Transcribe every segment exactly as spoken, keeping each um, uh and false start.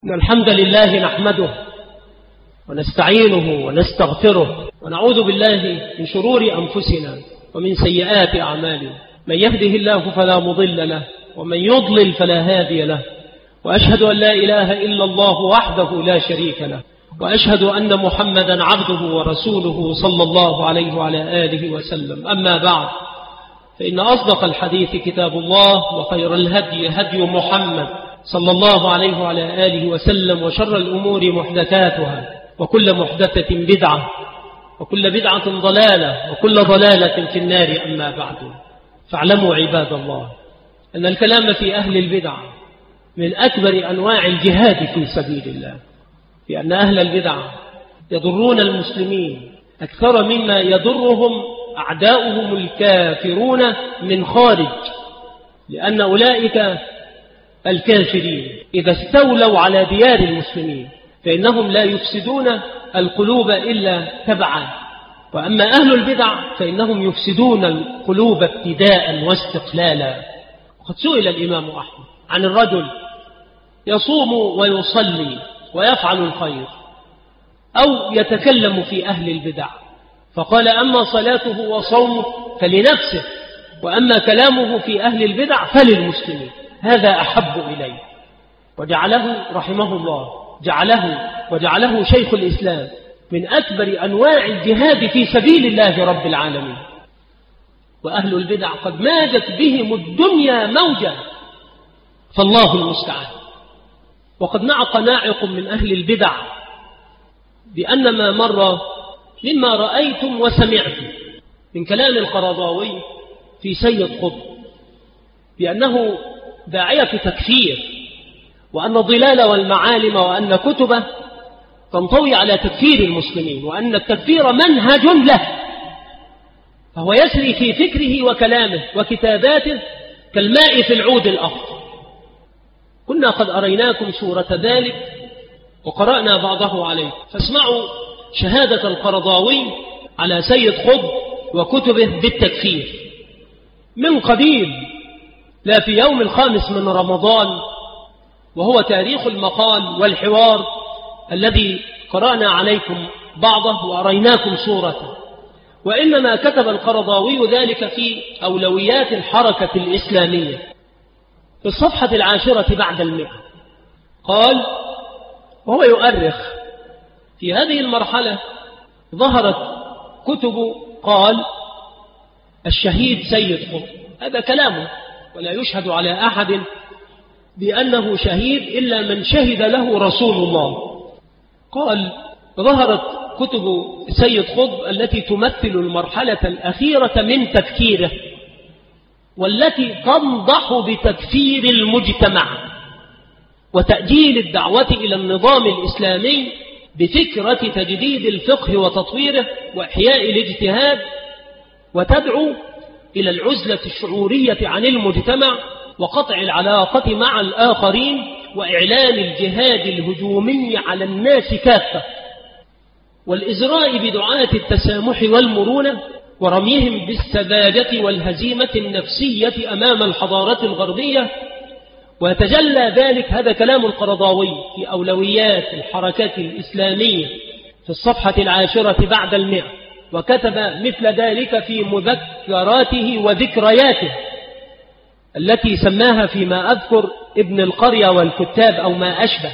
إن الحمد لله نحمده ونستعينه ونستغفره ونعوذ بالله من شرور أنفسنا ومن سيئات أعمالنا. من يهده الله فلا مضل له ومن يضلل فلا هادي له، وأشهد أن لا إله إلا الله وحده لا شريك له، وأشهد أن محمدا عبده ورسوله صلى الله عليه وعلى آله وسلم. أما بعد، فإن أصدق الحديث كتاب الله، وخير الهدي هدي محمد صلى الله عليه وعلى آله وسلم، وشر الأمور محدثاتها، وكل محدثة بدعة، وكل بدعة ضلالة، وكل ضلالة في النار. أما بعد، فاعلموا عباد الله أن الكلام في أهل البدع من أكبر أنواع الجهاد في سبيل الله، لأن أهل البدع يضرون المسلمين أكثر مما يضرهم أعداؤهم الكافرون من خارج، لأن أولئك الكافرين إذا استولوا على ديار المسلمين فإنهم لا يفسدون القلوب إلا تبعا، وأما أهل البدع فإنهم يفسدون القلوب ابتداء واستقلالا. وقد سئل الإمام أحمد عن الرجل يصوم ويصلي ويفعل الخير أو يتكلم في أهل البدع، فقال: أما صلاته وصومه فلنفسه، وأما كلامه في أهل البدع فللمسلمين. هذا أحب إليه. وجعله رحمه الله جعله وجعله شيخ الإسلام من أكبر أنواع الجهاد في سبيل الله رب العالمين. وأهل البدع قد ماجت بهم الدنيا موجا، فالله المستعان. وقد نعق ناعق من أهل البدع بأن ما مر مما رأيتم وسمعتم من كلام القرضاوي في سيد قطب بأنه داعية تكفير، وأن الضلال والمعالم وأن كتبه تنطوي على تكفير المسلمين، وأن التكفير منهج له، فهو يسري في فكره وكلامه وكتاباته كالماء في العود الأخضر. كنا قد أريناكم صورة ذلك وقرأنا بعضه عليه، فاسمعوا شهادة القرضاوي على سيد قطب وكتبه بالتكفير من قبيل، لا في يوم الخامس من رمضان، وهو تاريخ المقال والحوار الذي قرأنا عليكم بعضه وأريناكم صورته. وإنما كتب القرضاوي ذلك في أولويات الحركة الإسلامية في الصفحة العاشرة بعد المئة. قال وهو يؤرخ: في هذه المرحلة ظهرت كتب، قال: الشهيد سيد قطب. هذا كلامه، ولا يشهد على أحد بأنه شهيد إلا من شهد له رسول الله. قال: ظهرت كتب سيد قطب التي تمثل المرحلة الأخيرة من تفكيره، والتي تنضح بتكفير المجتمع وتأجيل الدعوة إلى النظام الإسلامي بفكرة تجديد الفقه وتطويره وإحياء الاجتهاد، وتدعو إلى العزلة الشعورية عن المجتمع وقطع العلاقة مع الآخرين وإعلان الجهاد الهجومي على الناس كافة، والإزراء بدعاة التسامح والمرونة ورميهم بالسذاجة والهزيمة النفسية أمام الحضارة الغربية. ويتجلى ذلك، هذا كلام القرضاوي في أولويات الحركة الإسلامية في الصفحة العاشرة بعد المئة، وكتب مثل ذلك في مذكراته وذكرياته التي سماها فيما أذكر ابن القرية والكتاب أو ما أشبه.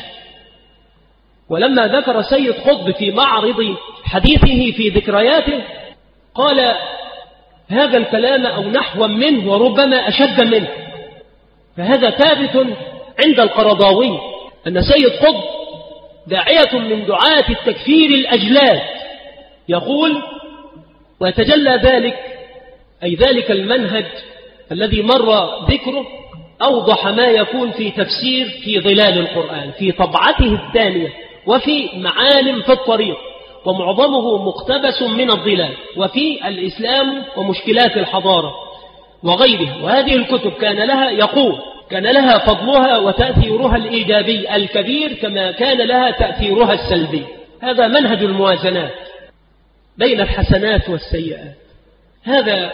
ولما ذكر سيد قطب في معرض حديثه في ذكرياته قال هذا الكلام أو نحو منه وربما أشد منه. فهذا ثابت عند القرضاوي أن سيد قطب داعية من دعاة التكفير الأجلاد. يقول: ويتجلى ذلك، أي ذلك المنهج الذي مر ذكره، أوضح ما يكون في تفسير في ظلال القرآن في طبعته الثانية، وفي معالم في الطريق، ومعظمه مقتبس من الظلال، وفي الإسلام ومشكلات الحضارة وغيرها. وهذه الكتب كان لها يقول كان لها فضلها وتأثيرها الإيجابي الكبير، كما كان لها تأثيرها السلبي. هذا منهج الموازنات بين الحسنات والسيئات. هذا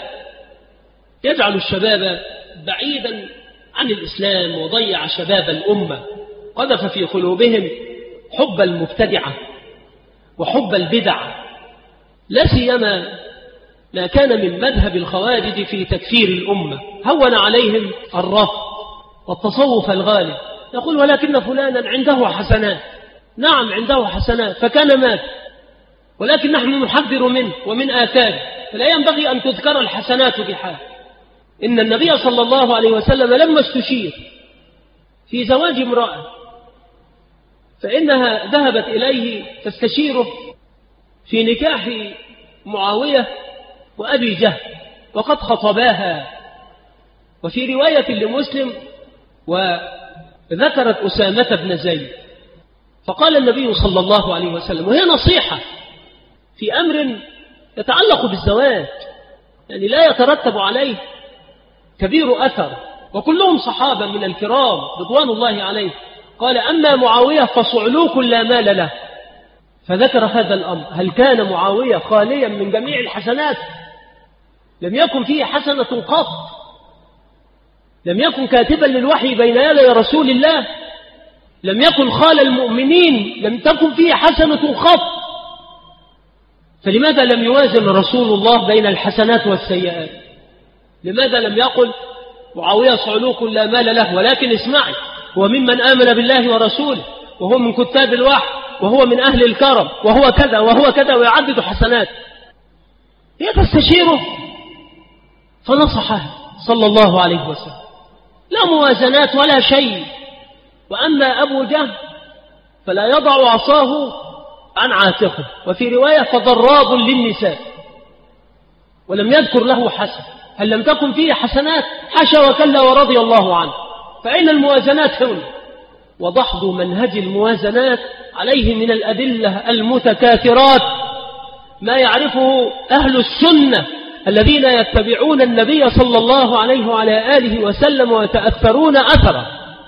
يجعل الشباب بعيدا عن الإسلام وضيع شباب الأمة قذف في قلوبهم حب المبتدعة وحب البدع، لا سيما ما كان من مذهب الخوارج في تكفير الأمة، هون عليهم الرفض والتصوف الغالب، يقول ولكن فلانا عنده حسنات. نعم عنده حسنات فكان مات، ولكن نحن نحذر منه ومن آثاره، فلا ينبغي أن تذكر الحسنات بحال. إن النبي صلى الله عليه وسلم لما استشير في زواج امرأة فإنها ذهبت إليه تستشيره في نكاح معاوية وأبي جهل وقد خطباها، وفي رواية لمسلم وذكرت أسامة بن زيد، فقال النبي صلى الله عليه وسلم، وهي نصيحة في أمر يتعلق بالزواج يعني لا يترتب عليه كبير أثر، وكلهم صحابة من الكرام رضوان الله عليه، قال أما معاوية فصعلوك لا مال له، فذكر هذا الأمر. هل كان معاوية خاليا من جميع الحسنات؟ لم يكن فيه حسنة قط، لم يكن كاتبا للوحي بين يدي رسول الله، لم يكن خال المؤمنين، لم تكن فيه حسنة قط، فلماذا لم يوازن رسول الله بين الحسنات والسيئات؟ لماذا لم يقل معاوية صعلوك لا مال له، ولكن اسمعي هو ممن آمن بالله ورسوله، وهو من كتاب الوحي، وهو من أهل الكرم، وهو كذا وهو كذا، ويعدد حسنات. هي تستشيره فنصحه صلى الله عليه وسلم، لا موازنات ولا شيء. وأما أبو جهل فلا يضع عصاه عن عاتقه، وفي رواية فضراب للنساء، ولم يذكر له حسن. هل لم تكن فيه حسنات؟ حاشا وكلا ورضي الله عنه. فأين الموازنات هنا؟ وضحض منهج الموازنات عليه من الأدلة المتكاثرات ما يعرفه أهل السنة الذين يتبعون النبي صلى الله عليه وعلى آله وسلم ويتأثرون أثره،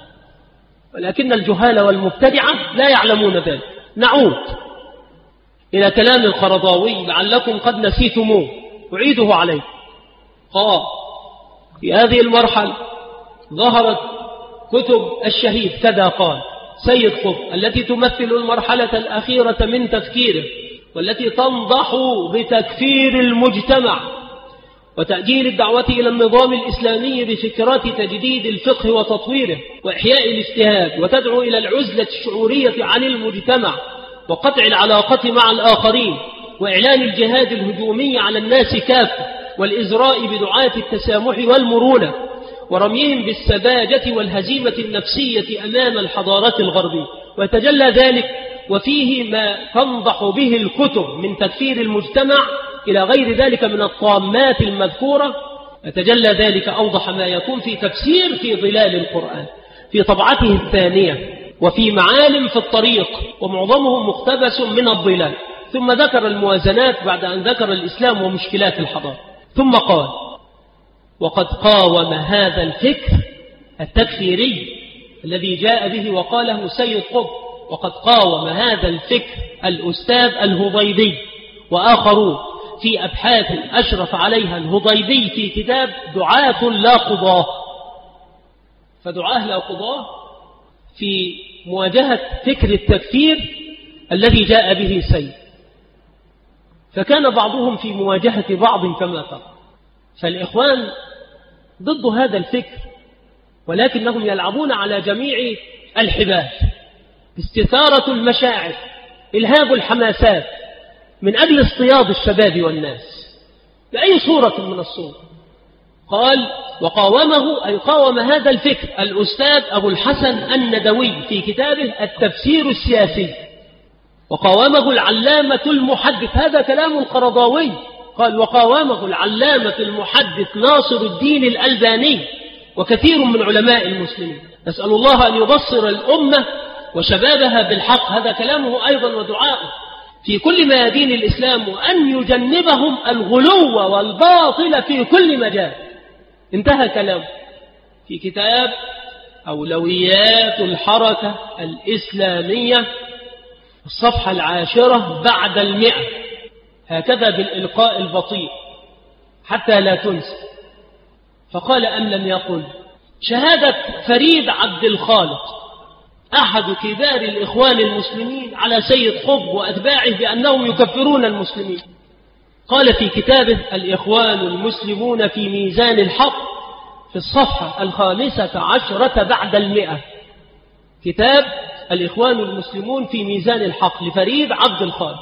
ولكن الجهال والمبتدعة لا يعلمون ذلك. نعود إلى كلام القرضاوي لعلكم قد نسيتموه، أعيده عليه. قال في هذه المرحلة ظهرت كتب الشهيد كذا قال سيد قطب التي تمثل المرحلة الأخيرة من تفكيره، والتي تنضح بتكفير المجتمع وتأجيل الدعوة إلى النظام الإسلامي بفكرات تجديد الفقه وتطويره وإحياء الاجتهاد، وتدعو إلى العزلة الشعورية عن المجتمع وقطع العلاقة مع الآخرين وإعلان الجهاد الهجومي على الناس كافة والإزراء بدعاة التسامح والمرونة ورميهم بالسذاجة والهزيمة النفسية أمام الحضارات الغربية. ويتجلى ذلك وفيه ما تنضح به الكتب من تكفير المجتمع إلى غير ذلك من الطامات المذكورة. يتجلى ذلك أوضح ما يكون في تفسير في ظلال القرآن في طبعته الثانية، وفي معالم في الطريق، ومعظمهم مقتبس من الظلال. ثم ذكر الموازنات بعد أن ذكر الإسلام ومشكلات الحضارة، ثم قال وقد قاوم هذا الفكر التكفيري الذي جاء به وقاله سيد قطب، وقد قاوم هذا الفكر الأستاذ الهضيبي وآخرون في أبحاث أشرف عليها الهضيبي في كتاب دعاة لا قضاة. فدعاة لا قضاة في مواجهة فكر التكفير الذي جاء به سيد، فكان بعضهم في مواجهة بعض كما ترى. فالإخوان ضد هذا الفكر، ولكنهم يلعبون على جميع الحبال، استثارة المشاعر، إلهاب الحماسات، من أجل اصطياد الشباب والناس بأي صورة من الصور. قال وقاومه أي قاوم هذا الفكر الأستاذ أبو الحسن الندوي في كتابه التفسير السياسي، وقاومه العلامة المحدث، هذا كلام القرضاوي، قال وقاومه العلامة المحدث ناصر الدين الألباني وكثير من علماء المسلمين. نسأل الله أن يبصر الأمة وشبابها بالحق، هذا كلامه أيضا ودعاءه في كل ميادين الإسلام، وأن يجنبهم الغلو والباطل في كل مجال. انتهى كلامه في كتاب أولويات الحركة الإسلامية الصفحة العاشرة بعد المئة، هكذا بالإلقاء البطيء حتى لا تنسى. فقال أم لم يقل شهادة فريد عبد الخالق أحد كبار الإخوان المسلمين على سيد قطب وأتباعه بأنهم يكفرون المسلمين. قال في كتابه الإخوان المسلمون في ميزان الحق في الصفحة الخامسة عشرة بعد المئة، كتاب الإخوان المسلمون في ميزان الحق لفريد عبد الخالق،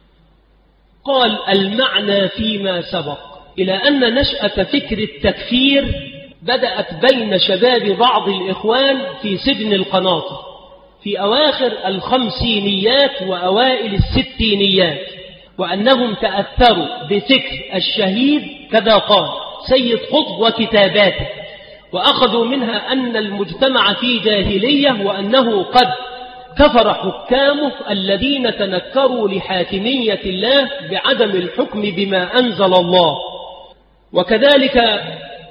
قال المعنى فيما سبق إلى أن نشأة فكر التكفير بدأت بين شباب بعض الإخوان في سجن القناطر في أواخر الخمسينيات وأوائل الستينيات، وأنهم تأثروا بفكر الشهيد كذا قال سيد قطب وكتاباته، وأخذوا منها أن المجتمع في جاهلية، وأنه قد كفر حكامه الذين تنكروا لحاكمية الله بعدم الحكم بما أنزل الله، وكذلك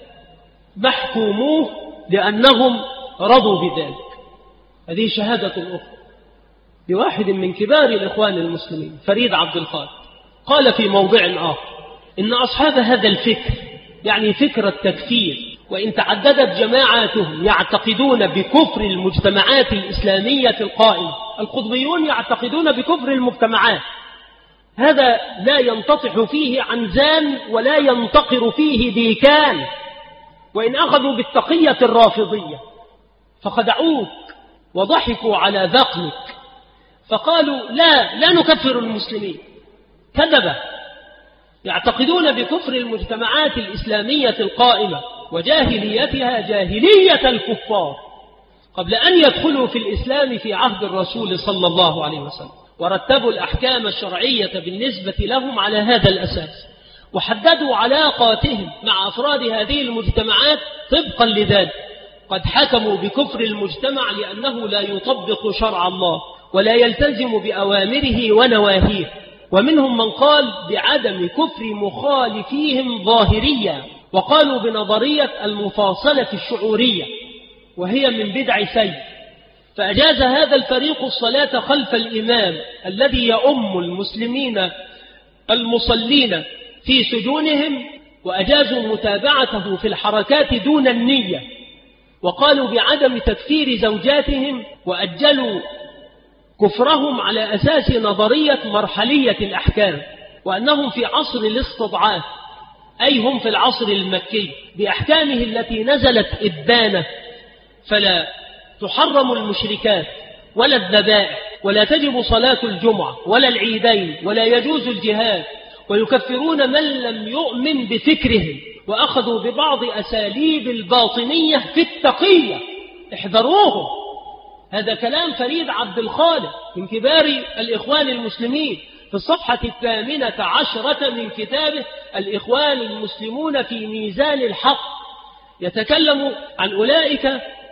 محكوموه لأنهم رضوا بذلك. هذه شهادة أخرى لواحد من كبار الإخوان المسلمين فريد عبد الخالق، قال في موضع آخر إن أصحاب هذا الفكر يعني فكر التكفير وإن تعددت جماعاتهم يعتقدون بكفر المجتمعات الإسلامية القائمة. القطبيون يعتقدون بكفر المجتمعات، هذا لا ينتطح فيه عنزان ولا ينتقر فيه ديكان، وإن أخذوا بالتقية الرافضية فخدعوك وضحكوا على ذقنك فقالوا لا لا نكفر المسلمين، كذبة. يعتقدون بكفر المجتمعات الإسلامية القائمة وجاهليتها جاهلية الكفار قبل أن يدخلوا في الإسلام في عهد الرسول صلى الله عليه وسلم، ورتبوا الأحكام الشرعية بالنسبة لهم على هذا الأساس، وحددوا علاقاتهم مع أفراد هذه المجتمعات طبقا لذلك. قد حكموا بكفر المجتمع لأنه لا يطبق شرع الله ولا يلتزم بأوامره ونواهيه، ومنهم من قال بعدم كفر مخالفيهم ظاهريا، وقالوا بنظرية المفاصلة الشعورية وهي من بدع سيء، فأجاز هذا الفريق الصلاة خلف الإمام الذي يؤم المسلمين المصلين في سجونهم، وأجازوا متابعته في الحركات دون النية، وقالوا بعدم تكفير زوجاتهم، وأجلوا كفرهم على أساس نظرية مرحلية الأحكام، وأنهم في عصر الاستضعاف، أي هم في العصر المكي بأحكامه التي نزلت إبانة، فلا تحرم المشركات ولا الذبائح ولا تجب صلاة الجمعة ولا العيدين ولا يجوز الجهاد، ويكفرون من لم يؤمن بفكرهم، وأخذوا ببعض أساليب الباطنية في التقية، احذروهم. هذا كلام فريد عبد الخالق من كبار الإخوان المسلمين في الصفحة الثامنة عشرة من كتابه الإخوان المسلمون في ميزان الحق، يتكلم عن أولئك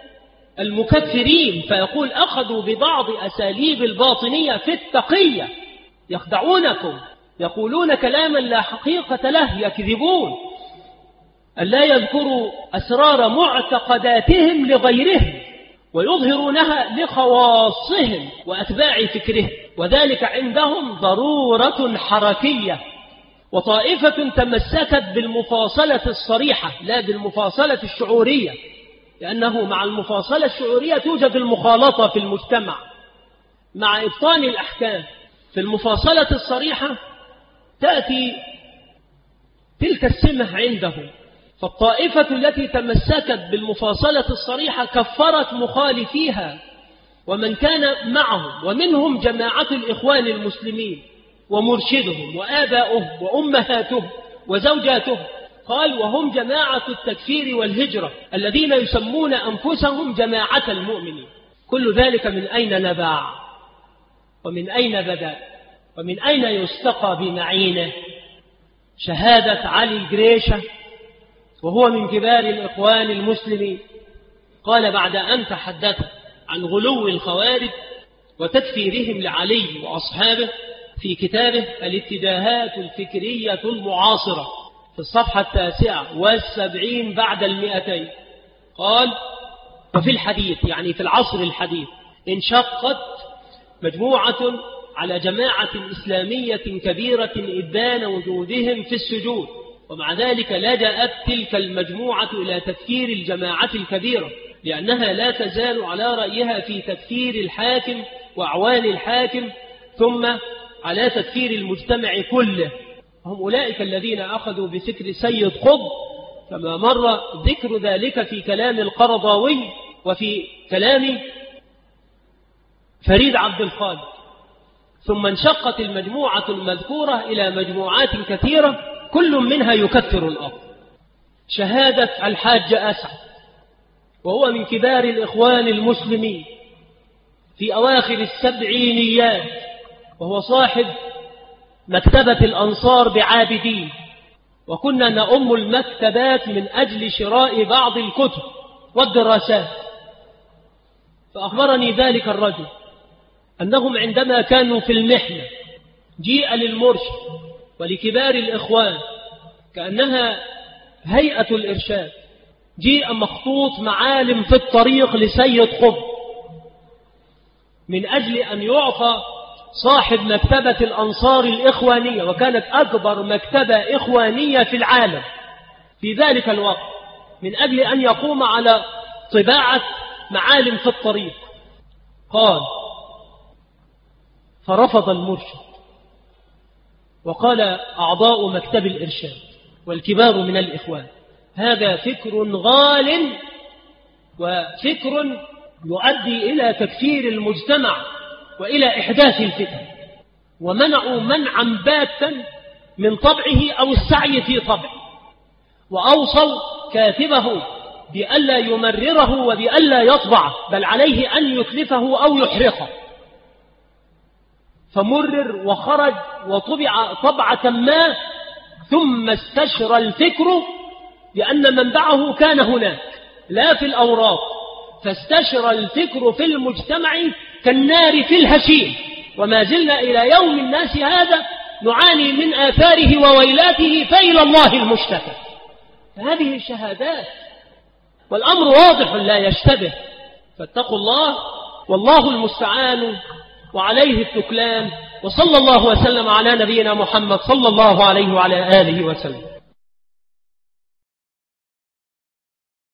المكفرين فيقول أخذوا ببعض أساليب الباطنية في التقية، يخدعونكم، يقولون كلاما لا حقيقة له، يكذبون، ألا يذكروا أسرار معتقداتهم لغيرهم ويظهرونها لخواصهم وأتباع فكرهم، وذلك عندهم ضرورة حركية. وطائفة تمسكت بالمفاصلة الصريحة لا بالمفاصلة الشعورية، لأنه مع المفاصلة الشعورية توجد المخالطة في المجتمع مع إبطال الأحكام. في المفاصلة الصريحة تأتي تلك السمة عندهم، فالطائفة التي تمسكت بالمفاصلة الصريحة كفرت مخالفيها ومن كان معهم، ومنهم جماعة الإخوان المسلمين ومرشدهم وآباؤهم وأمهاتهم وزوجاتهم، قال وهم جماعة التكفير والهجرة الذين يسمون أنفسهم جماعة المؤمنين. كل ذلك من أين نبع ومن أين بدأ ومن أين يستقى بمعينه؟ شهادة علي الجريشة وهو من كبار الإخوان المسلمين، قال بعد أن تحدث عن غلو الخوارج وتكفيرهم لعلي وأصحابه في كتابه الاتجاهات الفكرية المعاصرة في الصفحة التاسعة والسبعين بعد المئتين، قال وفي الحديث يعني في العصر الحديث انشقت مجموعة على جماعة إسلامية كبيرة إبان وجودهم في السجود، ومع ذلك لجأت تلك المجموعة إلى تفكير الجماعة الكبيرة لأنها لا تزال على رأيها في تكفير الحاكم وأعوان الحاكم ثم على تكفير المجتمع كله. هم أولئك الذين أخذوا بفكر سيد قطب كما مر ذكر ذلك في كلام القرضاوي وفي كلام فريد عبد الخالق. ثم انشقت المجموعة المذكورة إلى مجموعات كثيرة كل منها يكفر الآخر. شهادة الحاج أسعد وهو من كبار الإخوان المسلمين في أواخر السبعينيات، وهو صاحب مكتبة الأنصار بعابدين، وكنا نأم المكتبات من أجل شراء بعض الكتب والدراسات. فأخبرني ذلك الرجل أنهم عندما كانوا في المحنة جيء للمرشد ولكبار الإخوان كأنها هيئة الإرشاد، جيء مخطوط معالم في الطريق لسيد قطب من أجل أن يعطى صاحب مكتبة الأنصار الإخوانية، وكانت أكبر مكتبة إخوانية في العالم في ذلك الوقت، من أجل أن يقوم على طباعة معالم في الطريق. قال فرفض المرشد وقال أعضاء مكتب الإرشاد والكبار من الإخوان: هذا فكر غال وفكر يؤدي إلى تكفير المجتمع وإلى إحداث الفتن، ومنعوا منعا باتا من طبعه أو السعي في طبعه، وأوصل كاتبه بألا يمرره وبألا يطبعه، بل عليه أن يتلفه أو يحرقه. فمرر وخرج وطبع طبعة ما، ثم استشرى الفكر لأن منبعه كان هناك لا في الأوراق، فاستشرى الفكر في المجتمع كالنار في الهشيم، وما زلنا إلى يوم الناس هذا نعاني من آثاره وويلاته، فإلى الله المشتكى. هذه الشهادات والأمر واضح لا يشتبه، فاتقوا الله والله المستعان وعليه التكلان. وصلى الله وسلم على نبينا محمد صلى الله عليه وعلى آله وسلم.